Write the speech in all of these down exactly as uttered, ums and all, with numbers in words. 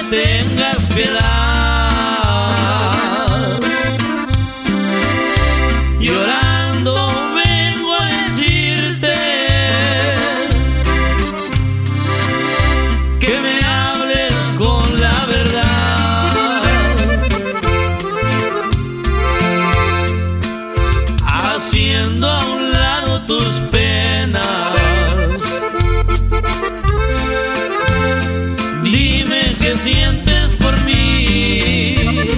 tengas piedad. Llorando vengo a decirte que me hables con la verdad, haciendo a un lado tus penas. Dime qué sientes por mí,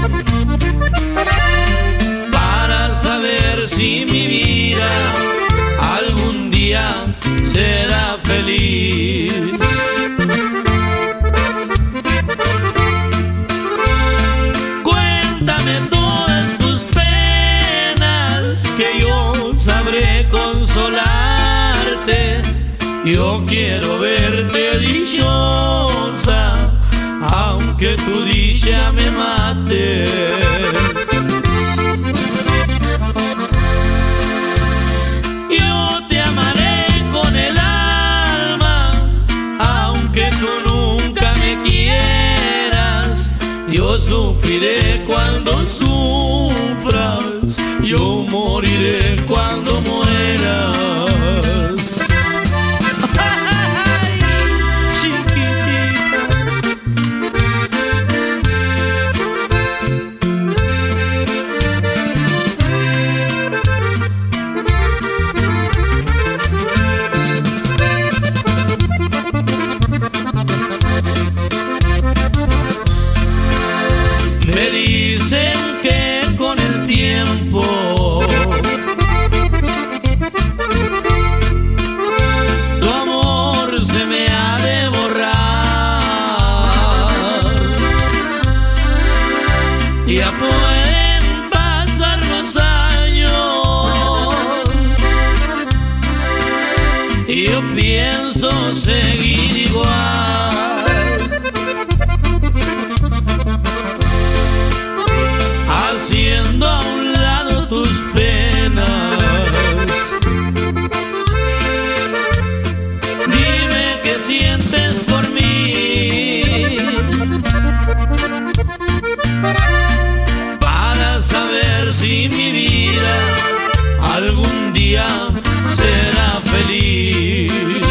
para saber si mi vida algún día será feliz. Cuéntame todas tus penas, que yo sabré consolarte. Yo quiero verte dichosa, aunque tu dicha me mate. Yo te amaré con el alma, aunque tú nunca me quieras. Yo sufriré cuando sufras, yo moriré cuando mueras. Me dicen que con el tiempo tu amor se me ha de borrar. Ya pueden pasar los años y yo pienso seguir igual, haciendo a un lado tus penas. Dime qué sientes por mí, para saber si mi vida algún día será feliz.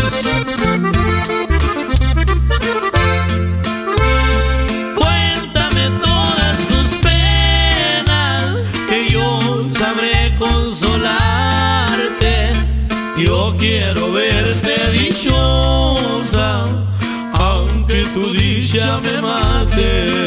Consolarte, yo quiero verte dichosa, aunque tu dicha me mate.